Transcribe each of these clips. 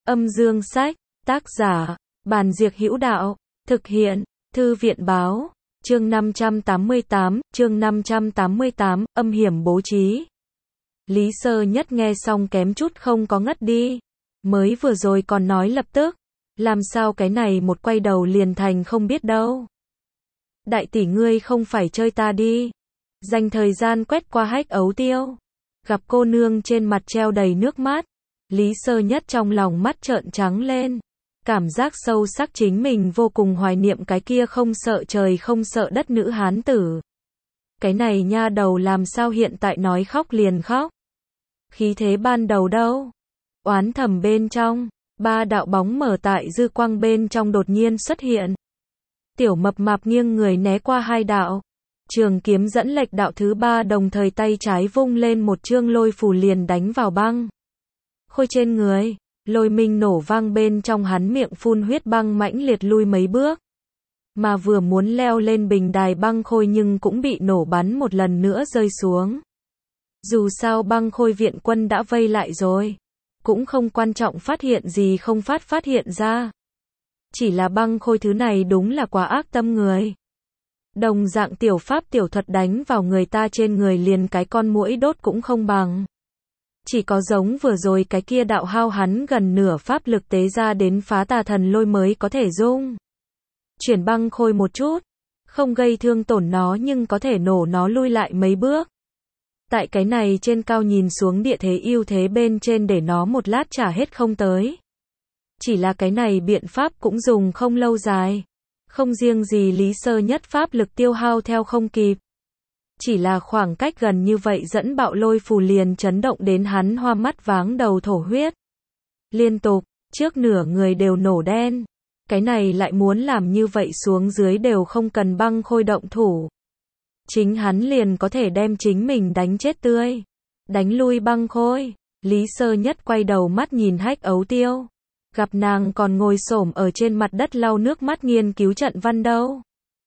Âm dương sách, tác giả, Bàn Diệc Hữu Đạo, thực hiện, Thư viện Báo, chương 588, âm hiểm bố trí. Lý Sơ Nhất nghe xong kém chút không có ngất đi. Mới vừa rồi còn nói lập tức, làm sao cái này một quay đầu liền thành không biết đâu. Đại tỷ ngươi không phải chơi ta đi. Dành thời gian quét qua Hách Ấu Tiêu. Gặp cô nương trên mặt treo đầy nước mắt. Lý Sơ Nhất trong lòng mắt trợn trắng lên. Cảm giác sâu sắc chính mình vô cùng hoài niệm cái kia không sợ trời không sợ đất nữ hán tử. Cái này nha đầu làm sao hiện tại nói khóc liền khóc. Khí thế ban đầu đâu. Oán thầm bên trong, ba đạo bóng mở tại dư quang bên trong đột nhiên xuất hiện. Tiểu Mập Mạp nghiêng người né qua hai đạo. Trường kiếm dẫn lệch đạo thứ ba đồng thời tay trái vung lên một chương lôi phù liền đánh vào băng khôi trên người. Lôi minh nổ vang bên trong hắn miệng phun huyết băng mãnh liệt lui mấy bước. Mà vừa muốn leo lên bình đài băng khôi nhưng cũng bị nổ bắn một lần nữa rơi xuống. Dù sao băng khôi viện quân đã vây lại rồi. Cũng không quan trọng phát hiện gì không phát hiện ra. Chỉ là băng khôi thứ này đúng là quá ác tâm người. Đồng dạng tiểu pháp tiểu thuật đánh vào người ta trên người liền cái con muỗi đốt cũng không bằng. Chỉ có giống vừa rồi cái kia đạo hao hắn gần nửa pháp lực tế ra đến phá tà thần lôi mới có thể dung. Chuyển băng khôi một chút. Không gây thương tổn nó nhưng có thể nổ nó lui lại mấy bước. Tại cái này trên cao nhìn xuống địa thế ưu thế bên trên để nó một lát trả hết không tới. Chỉ là cái này biện pháp cũng dùng không lâu dài. Không riêng gì Lý Sơ Nhất pháp lực tiêu hao theo không kịp. Chỉ là khoảng cách gần như vậy dẫn bạo lôi phù liền chấn động đến hắn hoa mắt váng đầu thổ huyết. Liên tục, trước nửa người đều nổ đen. Cái này lại muốn làm như vậy xuống dưới đều không cần băng khôi động thủ. Chính hắn liền có thể đem chính mình đánh chết tươi. Đánh lui băng khôi. Lý Sơ Nhất quay đầu mắt nhìn Hách Ấu Tiêu. Gặp nàng còn ngồi xổm ở trên mặt đất lau nước mắt nghiên cứu trận văn đâu.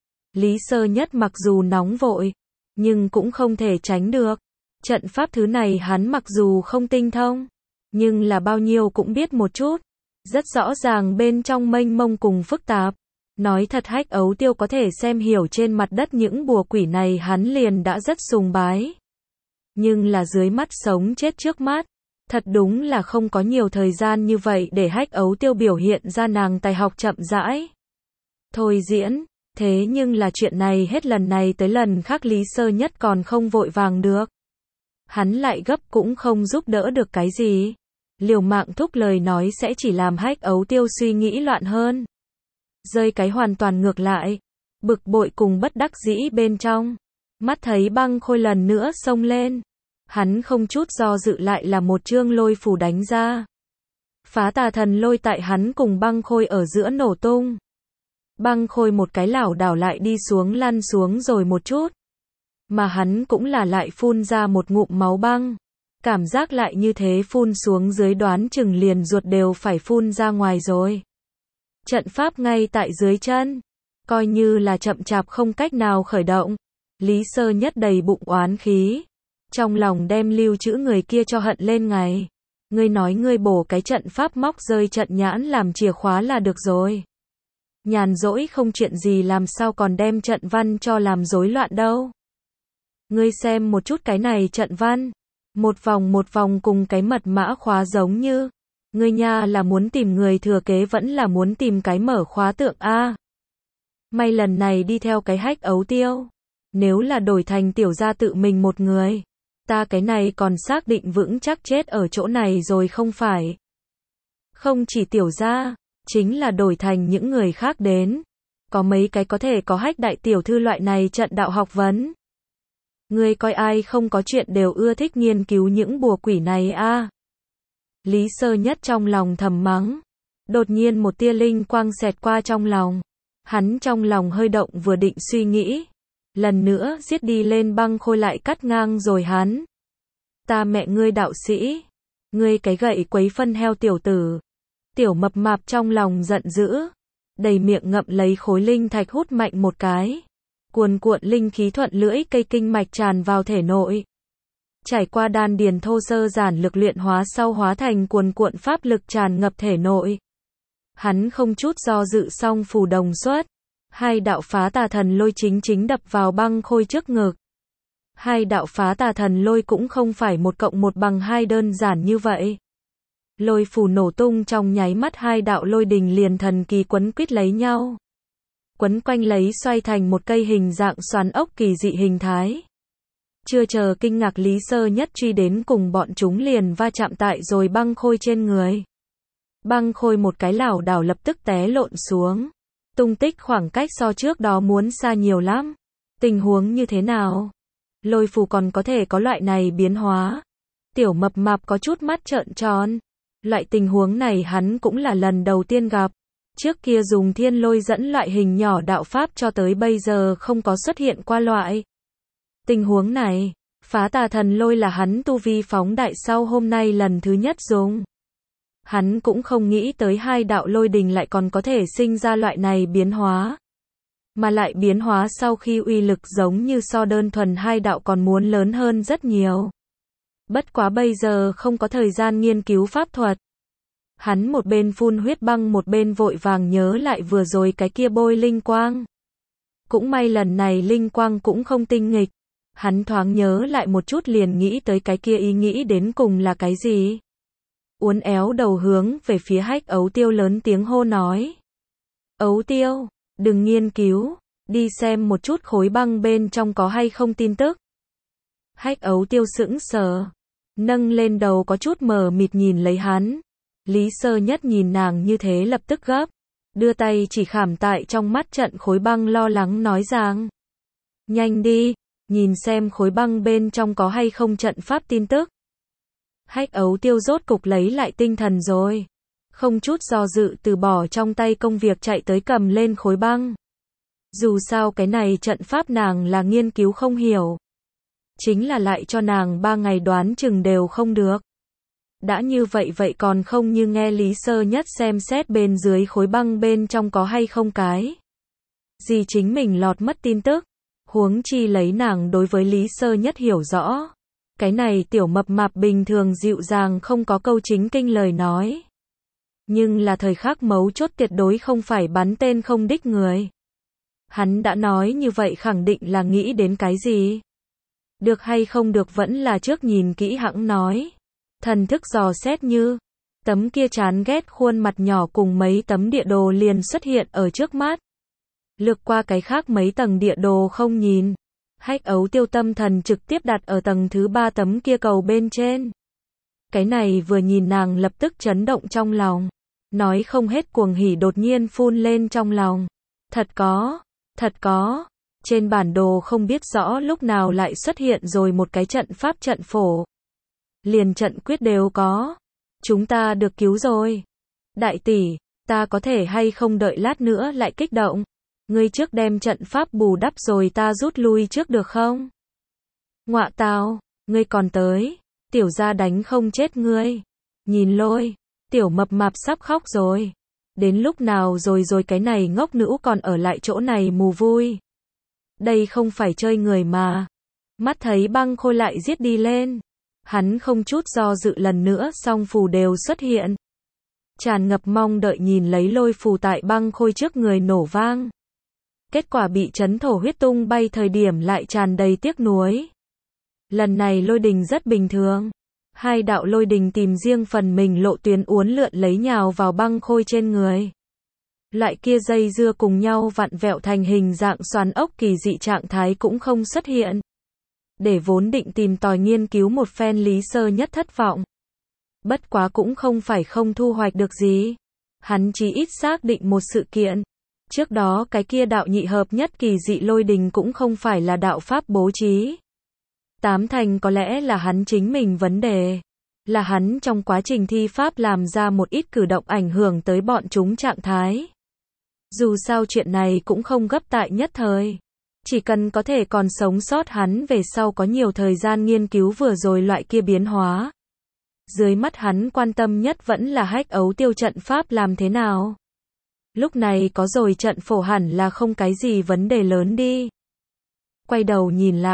Lý Sơ Nhất mặc dù nóng vội, nhưng cũng không thể tránh được. Trận pháp thứ này hắn mặc dù không tinh thông, nhưng là bao nhiêu cũng biết một chút. Rất rõ ràng bên trong mênh mông cùng phức tạp. Nói thật Hách Ấu Tiêu có thể xem hiểu trên mặt đất những bùa quỷ này hắn liền đã rất sùng bái. Nhưng là dưới mắt sống chết trước mắt. Thật đúng là không có nhiều thời gian như vậy để Hách Ấu Tiêu biểu hiện ra nàng tài học chậm rãi. Thôi diễn, thế nhưng là chuyện này hết lần này tới lần khác Lý Sơ Nhất còn không vội vàng được. Hắn lại gấp cũng không giúp đỡ được cái gì. Liều mạng thúc lời nói sẽ chỉ làm Hách Ấu Tiêu suy nghĩ loạn hơn. Rơi cái hoàn toàn ngược lại. Bực bội cùng bất đắc dĩ bên trong. Mắt thấy băng khôi lần nữa xông lên. Hắn không chút do dự lại là một chương lôi phù đánh ra. Phá tà thần lôi tại hắn cùng băng khôi ở giữa nổ tung. Băng khôi một cái lảo đảo lại đi xuống lăn xuống rồi một chút. Mà hắn cũng là lại phun ra một ngụm máu băng. Cảm giác lại như thế phun xuống dưới đoán chừng liền ruột đều phải phun ra ngoài rồi. Trận pháp ngay tại dưới chân. Coi như là chậm chạp không cách nào khởi động. Lý Sơ Nhất đầy bụng oán khí. Trong lòng đem lưu trữ người kia cho hận lên ngày. Ngươi nói ngươi bổ cái trận pháp móc rơi trận nhãn làm chìa khóa là được rồi. Nhàn rỗi không chuyện gì làm sao còn đem trận văn cho làm rối loạn đâu. Ngươi xem một chút cái này trận văn. Một vòng cùng cái mật mã khóa giống như. Ngươi nha là muốn tìm người thừa kế vẫn là muốn tìm cái mở khóa tượng A. May lần này đi theo cái Hách Ấu Tiêu. Nếu là đổi thành tiểu gia tự mình một người. Ta cái này còn xác định vững chắc chết ở chỗ này rồi không phải. Không chỉ tiểu gia, chính là đổi thành những người khác đến. Có mấy cái có thể có Hách đại tiểu thư loại này trận đạo học vấn. Ngươi coi ai không có chuyện đều ưa thích nghiên cứu những bùa quỷ này a. Lý Sơ Nhất trong lòng thầm mắng. Đột nhiên một tia linh quang xẹt qua trong lòng. Hắn trong lòng hơi động vừa định suy nghĩ. Lần nữa giết đi lên băng khôi lại cắt ngang rồi hắn. Ta mẹ ngươi đạo sĩ. Ngươi cái gậy quấy phân heo tiểu tử. Tiểu Mập Mạp trong lòng giận dữ. Đầy miệng ngậm lấy khối linh thạch hút mạnh một cái. Cuồn cuộn linh khí thuận lưỡi cây kinh mạch tràn vào thể nội. Trải qua đan điền thô sơ giản lực luyện hóa sau hóa thành cuồn cuộn pháp lực tràn ngập thể nội. Hắn không chút do dự song phù đồng xuất. Hai đạo phá tà thần lôi chính đập vào băng khôi trước ngực. Hai đạo phá tà thần lôi cũng không phải 1+1=2 đơn giản như vậy. Lôi phù nổ tung trong nháy mắt, hai đạo lôi đình liền thần kỳ quấn quýt lấy nhau. Quấn quanh lấy xoay thành một cây hình dạng xoắn ốc kỳ dị hình thái. Chưa chờ kinh ngạc, Lý Sơ Nhất truy đến cùng bọn chúng liền va chạm tại rồi băng khôi trên người. Băng khôi một cái lảo đảo lập tức té lộn xuống. Tung tích khoảng cách so trước đó muốn xa nhiều lắm. Tình huống như thế nào? Lôi phù còn có thể có loại này biến hóa. Tiểu mập mạp có chút mắt trợn tròn. Loại tình huống này hắn cũng là lần đầu tiên gặp. Trước kia dùng thiên lôi dẫn loại hình nhỏ đạo pháp cho tới bây giờ không có xuất hiện qua loại tình huống này. Phá tà thần lôi là hắn tu vi phóng đại sau hôm nay lần thứ nhất dùng. Hắn cũng không nghĩ tới hai đạo lôi đình lại còn có thể sinh ra loại này biến hóa. Mà lại biến hóa sau khi uy lực giống như so đơn thuần hai đạo còn muốn lớn hơn rất nhiều. Bất quá bây giờ không có thời gian nghiên cứu pháp thuật. Hắn một bên phun huyết băng một bên vội vàng nhớ lại vừa rồi cái kia bôi linh quang. Cũng may lần này linh quang cũng không tinh nghịch. Hắn thoáng nhớ lại một chút liền nghĩ tới cái kia, ý nghĩ đến cùng là cái gì. Uốn éo đầu hướng về phía Hách Ấu Tiêu lớn tiếng hô nói. Ấu Tiêu, đừng nghiên cứu, đi xem một chút khối băng bên trong có hay không tin tức. Hách Ấu Tiêu sững sờ, nâng lên đầu có chút mờ mịt nhìn lấy hắn. Lý Sơ Nhất nhìn nàng như thế lập tức gấp, đưa tay chỉ khảm tại trong mắt trận khối băng, lo lắng nói rằng. Nhanh đi, nhìn xem khối băng bên trong có hay không trận pháp tin tức. Hách Ấu Tiêu rốt cục lấy lại tinh thần rồi. Không chút do dự từ bỏ trong tay công việc chạy tới cầm lên khối băng. Dù sao cái này trận pháp nàng là nghiên cứu không hiểu. Chính là lại cho nàng 3 ngày đoán chừng đều không được. Đã như vậy còn không như nghe Lý Sơ Nhất xem xét bên dưới khối băng bên trong có hay không cái gì chính mình lọt mất tin tức. Huống chi lấy nàng đối với Lý Sơ Nhất hiểu rõ. Cái này tiểu mập mạp bình thường dịu dàng không có câu chính kinh lời nói. Nhưng là thời khắc mấu chốt tuyệt đối không phải bắn tên không đích người. Hắn đã nói như vậy khẳng định là nghĩ đến cái gì. Được hay không được vẫn là trước nhìn kỹ hẵng nói. Thần thức dò xét như. Tấm kia chán ghét khuôn mặt nhỏ cùng mấy tấm địa đồ liền xuất hiện ở trước mắt. Lược qua cái khác mấy tầng địa đồ không nhìn. Hách Ấu Tiêu tâm thần trực tiếp đặt ở tầng thứ 3 tấm kia cầu bên trên. Cái này vừa nhìn nàng lập tức chấn động trong lòng. Nói không hết cuồng hỉ đột nhiên phun lên trong lòng. Thật có. Trên bản đồ không biết rõ lúc nào lại xuất hiện rồi một cái trận pháp trận phổ. Liền trận quyết đều có. Chúng ta được cứu rồi. Đại tỷ, ta có thể hay không đợi lát nữa lại kích động. Ngươi trước đem trận pháp bù đắp rồi ta rút lui trước được không? Ngọa tào, ngươi còn tới. Tiểu gia đánh không chết ngươi. Nhìn Lôi, tiểu mập mạp sắp khóc rồi. Đến lúc nào rồi cái này ngốc nữ còn ở lại chỗ này mù vui. Đây không phải chơi người mà. Mắt thấy băng khôi lại giết đi lên. Hắn không chút do dự lần nữa song phù đều xuất hiện. Tràn ngập mong đợi nhìn lấy lôi phù tại băng khôi trước người nổ vang. Kết quả bị chấn thổ huyết tung bay thời điểm lại tràn đầy tiếc nuối. Lần này lôi đình rất bình thường. Hai đạo lôi đình tìm riêng phần mình lộ tuyến uốn lượn lấy nhào vào băng khôi trên người. Loại kia dây dưa cùng nhau vặn vẹo thành hình dạng xoắn ốc kỳ dị trạng thái cũng không xuất hiện. Để vốn định tìm tòi nghiên cứu một phen Lý Sơ Nhất thất vọng. Bất quá cũng không phải không thu hoạch được gì. Hắn chỉ ít xác định một sự kiện. Trước đó cái kia đạo nhị hợp nhất kỳ dị lôi đình cũng không phải là đạo pháp bố trí. Tám thành có lẽ là hắn chính mình vấn đề. Là hắn trong quá trình thi pháp làm ra một ít cử động ảnh hưởng tới bọn chúng trạng thái. Dù sao chuyện này cũng không gấp tại nhất thời. Chỉ cần có thể còn sống sót hắn về sau có nhiều thời gian nghiên cứu vừa rồi loại kia biến hóa. Dưới mắt hắn quan tâm nhất vẫn là Hách Ấu Tiêu trận pháp làm thế nào. Lúc này có rồi trận phổ hẳn là không cái gì vấn đề lớn đi. Quay đầu nhìn lại,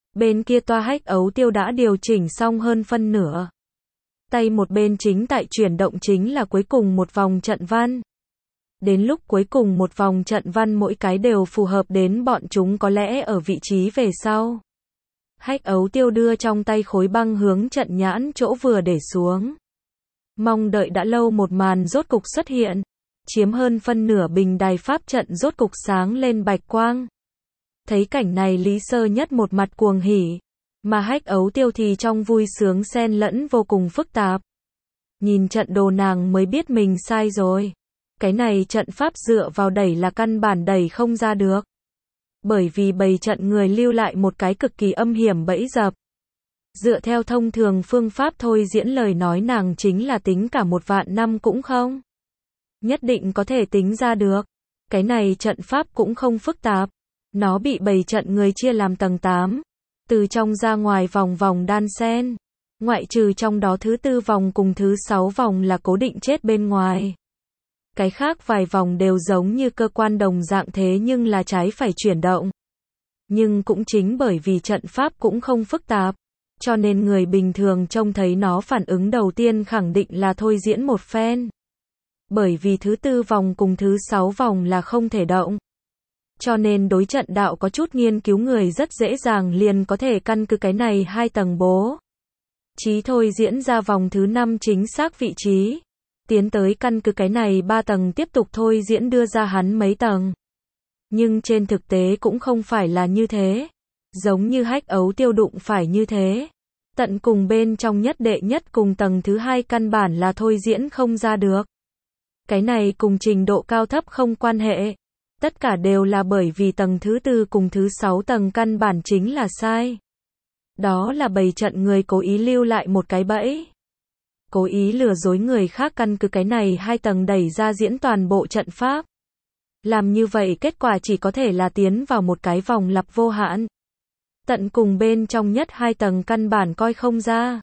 Bên kia toa Hách Ấu Tiêu đã điều chỉnh xong hơn phân nửa. Tay một bên chính tại chuyển động chính là cuối cùng một vòng trận văn. Đến lúc cuối cùng một vòng trận văn mỗi cái đều phù hợp đến bọn chúng có lẽ ở vị trí về sau. Hách Ấu Tiêu đưa trong tay khối băng hướng trận nhãn chỗ vừa để xuống. Mong đợi đã lâu một màn rốt cục xuất hiện. Chiếm hơn phân nửa bình đài pháp trận rốt cục sáng lên bạch quang. Thấy cảnh này Lý Sơ Nhất một mặt cuồng hỉ. Mà Hách Ấu Tiêu thì trong vui sướng xen lẫn vô cùng phức tạp. Nhìn trận đồ nàng mới biết mình sai rồi. Cái này trận pháp dựa vào đẩy là căn bản đẩy không ra được. Bởi vì bầy trận người lưu lại một cái cực kỳ âm hiểm bẫy dập. Dựa theo thông thường phương pháp thôi diễn lời nói nàng chính là tính cả 1.000 năm cũng không. Nhất định có thể tính ra được. Cái này trận pháp cũng không phức tạp. Nó bị bầy trận người chia làm tầng 8. Từ trong ra ngoài vòng vòng đan xen. Ngoại trừ trong đó thứ 4 vòng cùng thứ 6 vòng là cố định chết bên ngoài. Cái khác vài vòng đều giống như cơ quan đồng dạng thế nhưng là trái phải chuyển động. Nhưng cũng chính bởi vì trận pháp cũng không phức tạp, cho nên người bình thường trông thấy nó phản ứng đầu tiên khẳng định là thôi diễn một phen. Bởi vì thứ 4 vòng cùng thứ 6 vòng là không thể động. Cho nên đối trận đạo có chút nghiên cứu người rất dễ dàng liền có thể căn cứ cái này 2 tầng bố trí thôi diễn ra vòng thứ 5 chính xác vị trí. Tiến tới căn cứ cái này 3 tầng tiếp tục thôi diễn đưa ra hắn mấy tầng. Nhưng trên thực tế cũng không phải là như thế. Giống như Hách Ấu Tiêu đụng phải như thế. Tận cùng bên trong nhất đệ nhất cùng tầng thứ 2 căn bản là thôi diễn không ra được. Cái này cùng trình độ cao thấp không quan hệ. Tất cả đều là bởi vì tầng thứ 4 cùng thứ 6 tầng căn bản chính là sai. Đó là bầy trận người cố ý lưu lại một cái bẫy. Cố ý lừa dối người khác căn cứ cái này 2 tầng đẩy ra diễn toàn bộ trận pháp. Làm như vậy kết quả chỉ có thể là tiến vào một cái vòng lặp vô hạn. Tận cùng bên trong nhất 2 tầng căn bản coi không ra.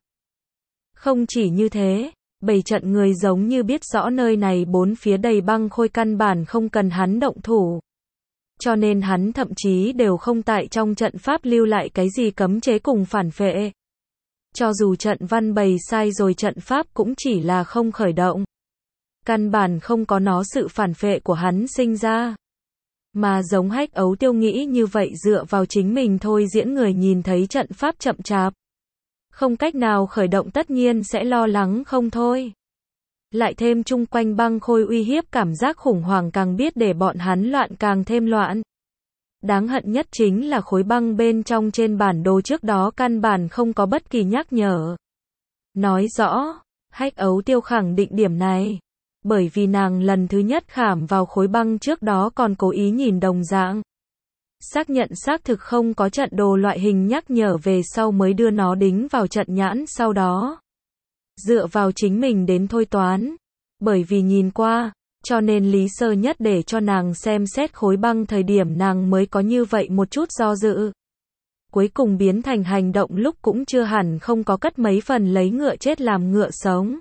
Không chỉ như thế, bầy trận người giống như biết rõ nơi này 4 phía đầy băng khôi căn bản không cần hắn động thủ. Cho nên hắn thậm chí đều không tại trong trận pháp lưu lại cái gì cấm chế cùng phản phệ. Cho dù trận văn bày sai rồi trận pháp cũng chỉ là không khởi động. Căn bản không có nó sự phản phệ của hắn sinh ra. Mà giống Hách Ấu Tiêu nghĩ như vậy dựa vào chính mình thôi diễn người nhìn thấy trận pháp chậm chạp. Không cách nào khởi động tất nhiên sẽ lo lắng không thôi. Lại thêm chung quanh băng khôi uy hiếp cảm giác khủng hoảng càng biết để bọn hắn loạn càng thêm loạn. Đáng hận nhất chính là khối băng bên trong trên bản đồ trước đó căn bản không có bất kỳ nhắc nhở. Nói rõ, Hách Ấu Tiêu khẳng định điểm này. Bởi vì nàng lần thứ nhất khảm vào khối băng trước đó còn cố ý nhìn đồng dạng. Xác nhận xác thực không có trận đồ loại hình nhắc nhở về sau mới đưa nó đính vào trận nhãn sau đó. Dựa vào chính mình đến thôi toán. Bởi vì nhìn qua, cho nên Lý Sơ Nhất để cho nàng xem xét khối băng thời điểm nàng mới có như vậy một chút do dự. Cuối cùng biến thành hành động lúc cũng chưa hẳn không có cất mấy phần lấy ngựa chết làm ngựa sống.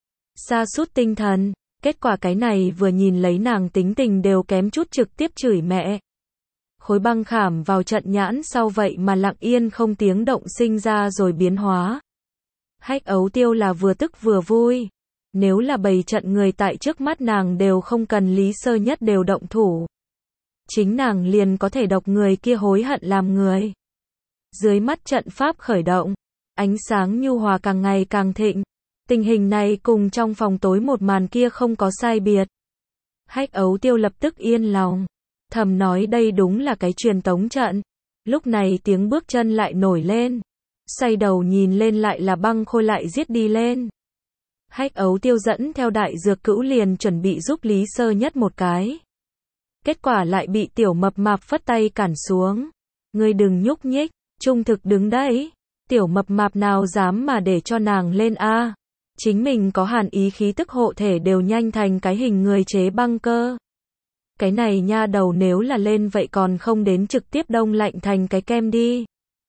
Sa sút tinh thần, kết quả cái này vừa nhìn lấy nàng tính tình đều kém chút trực tiếp chửi mẹ. Khối băng khảm vào trận nhãn sau vậy mà lặng yên không tiếng động sinh ra rồi biến hóa. Hách Ấu Tiêu là vừa tức vừa vui. Nếu là bầy trận người tại trước mắt nàng đều không cần Lý Sơ Nhất đều động thủ. Chính nàng liền có thể độc người kia hối hận làm người. Dưới mắt trận pháp khởi động, ánh sáng nhu hòa càng ngày càng thịnh. Tình hình này cùng trong phòng tối một màn kia không có sai biệt. Hách Ấu Tiêu lập tức yên lòng. Thầm nói đây đúng là cái truyền tống trận. Lúc này tiếng bước chân lại nổi lên. Xoay đầu nhìn lên lại là băng khôi lại giết đi lên. Hách Ấu Tiêu dẫn theo đại dược cữu liền chuẩn bị giúp Lý Sơ Nhất một cái. Kết quả lại bị tiểu mập mạp phất tay cản xuống. Ngươi đừng nhúc nhích, trung thực đứng đấy. Tiểu mập mạp nào dám mà để cho nàng lên a? Chính mình có hàn ý khí tức hộ thể đều nhanh thành cái hình người chế băng cơ. Cái này nha đầu nếu là lên vậy còn không đến trực tiếp đông lạnh thành cái kem đi.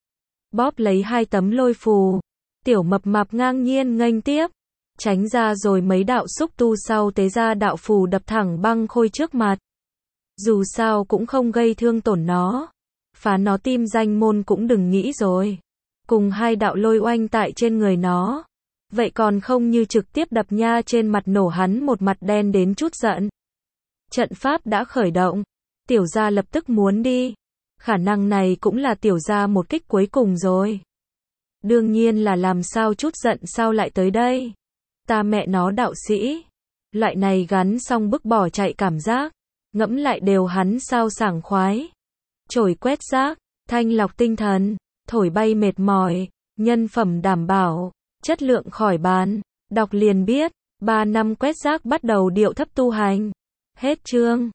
Bóp lấy 2 tấm lôi phù. Tiểu mập mạp ngang nhiên nghênh tiếp. Tránh ra rồi mấy đạo xúc tu sau tế ra đạo phù đập thẳng băng khôi trước mặt. Dù sao cũng không gây thương tổn nó. phá nó tim danh môn cũng đừng nghĩ rồi. Cùng hai đạo lôi oanh tại trên người nó. Vậy còn không như trực tiếp đập nha trên mặt nổ hắn một mặt đen đến chút giận. Trận pháp đã khởi động. Tiểu gia lập tức muốn đi. Khả năng này cũng là tiểu gia một kích cuối cùng rồi. Đương nhiên là làm sao chút giận sao lại tới đây. Ta mẹ nó đạo sĩ. Loại này gắn xong bức bỏ chạy cảm giác. Ngẫm lại đều hắn sao sảng khoái. Chổi quét rác, thanh lọc tinh thần, thổi bay mệt mỏi, nhân phẩm đảm bảo, chất lượng khỏi bàn. Đọc liền biết, 3 năm quét rác bắt đầu điệu thấp tu hành. Hết chương.